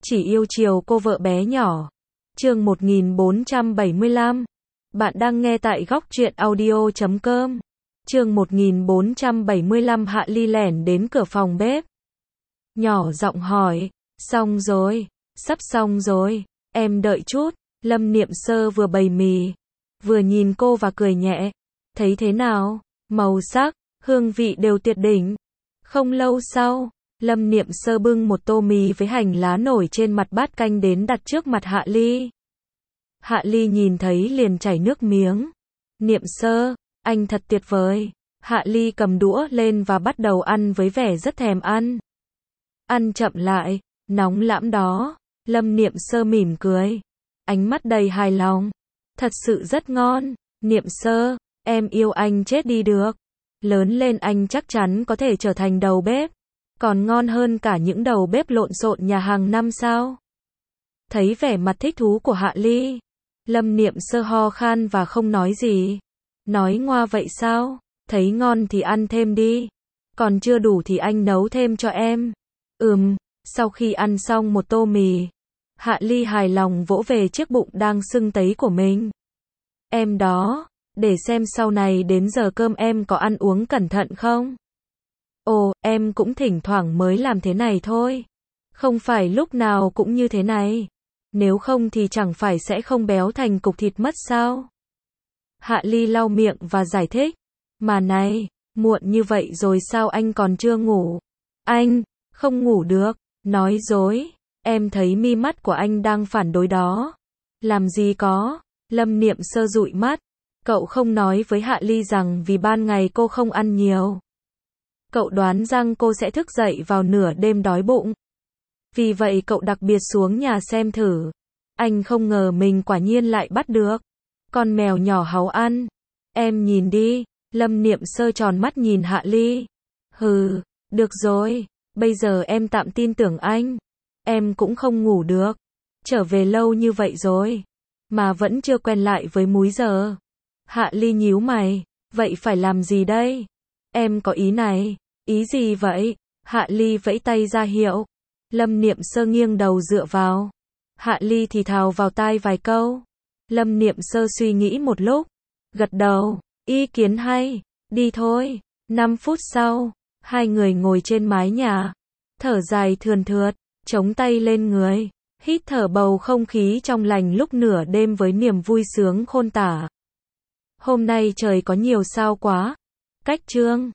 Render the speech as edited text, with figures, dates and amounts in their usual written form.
chỉ yêu chiều cô vợ bé nhỏ. Chương 1475. Bạn đang nghe tại góc truyện audio.com. Chương 1475. Hạ Ly lẻn đến cửa phòng bếp. Nhỏ giọng hỏi, xong rồi, sắp xong rồi, em đợi chút. Lâm Niệm Sơ vừa bày mì, vừa nhìn cô và cười nhẹ. Thấy thế nào? Màu sắc, hương vị đều tuyệt đỉnh. Không lâu sau, Lâm Niệm Sơ bưng một tô mì với hành lá nổi trên mặt bát canh đến đặt trước mặt Hạ Ly. Hạ Ly nhìn thấy liền chảy nước miếng. Niệm Sơ, anh thật tuyệt vời. Hạ Ly cầm đũa lên và bắt đầu ăn với vẻ rất thèm ăn. Ăn chậm lại, nóng lắm đó. Lâm Niệm Sơ mỉm cười, ánh mắt đầy hài lòng. Thật sự rất ngon. Niệm Sơ, em yêu anh chết đi được. Lớn lên anh chắc chắn có thể trở thành đầu bếp. Còn ngon hơn cả những đầu bếp lộn xộn nhà hàng năm sao? Thấy vẻ mặt thích thú của Hạ Ly, Lâm Niệm Sơ ho khan và không nói gì. Nói ngoa vậy sao? Thấy ngon thì ăn thêm đi. Còn chưa đủ thì anh nấu thêm cho em. Sau khi ăn xong một tô mì, Hạ Ly hài lòng vỗ về chiếc bụng đang sưng tấy của mình. Em đó, để xem sau này đến giờ cơm em có ăn uống cẩn thận không? Ồ, em cũng thỉnh thoảng mới làm thế này thôi. Không phải lúc nào cũng như thế này. Nếu không thì chẳng phải sẽ không béo thành cục thịt mất sao? Hạ Ly lau miệng và giải thích. Mà này, muộn như vậy rồi sao anh còn chưa ngủ? Anh, không ngủ được. Nói dối, em thấy mi mắt của anh đang phản đối đó. Làm gì có? Lâm Niệm Sơ dụi mắt. Cậu không nói với Hạ Ly rằng vì ban ngày cô không ăn nhiều. Cậu đoán rằng cô sẽ thức dậy vào nửa đêm đói bụng. Vì vậy cậu đặc biệt xuống nhà xem thử. Anh không ngờ mình quả nhiên lại bắt được con mèo nhỏ háu ăn. Em nhìn đi. Lâm Niệm Sơ tròn mắt nhìn Hạ Ly. Hừ, được rồi. Bây giờ em tạm tin tưởng anh. Em cũng không ngủ được. Trở về lâu như vậy rồi mà vẫn chưa quen lại với múi giờ. Hạ Ly nhíu mày. Vậy phải làm gì đây? Em có ý này. Ý gì vậy? Hạ Ly vẫy tay ra hiệu. Lâm Niệm Sơ nghiêng đầu dựa vào. Hạ Ly thì thào vào tai vài câu. Lâm Niệm Sơ suy nghĩ một lúc, gật đầu. Ý kiến hay. Đi thôi. 5 phút sau, hai người ngồi trên mái nhà, thở dài thườn thượt, chống tay lên người, hít thở bầu không khí trong lành lúc nửa đêm với niềm vui sướng khôn tả. Hôm nay trời có nhiều sao quá. Cách chương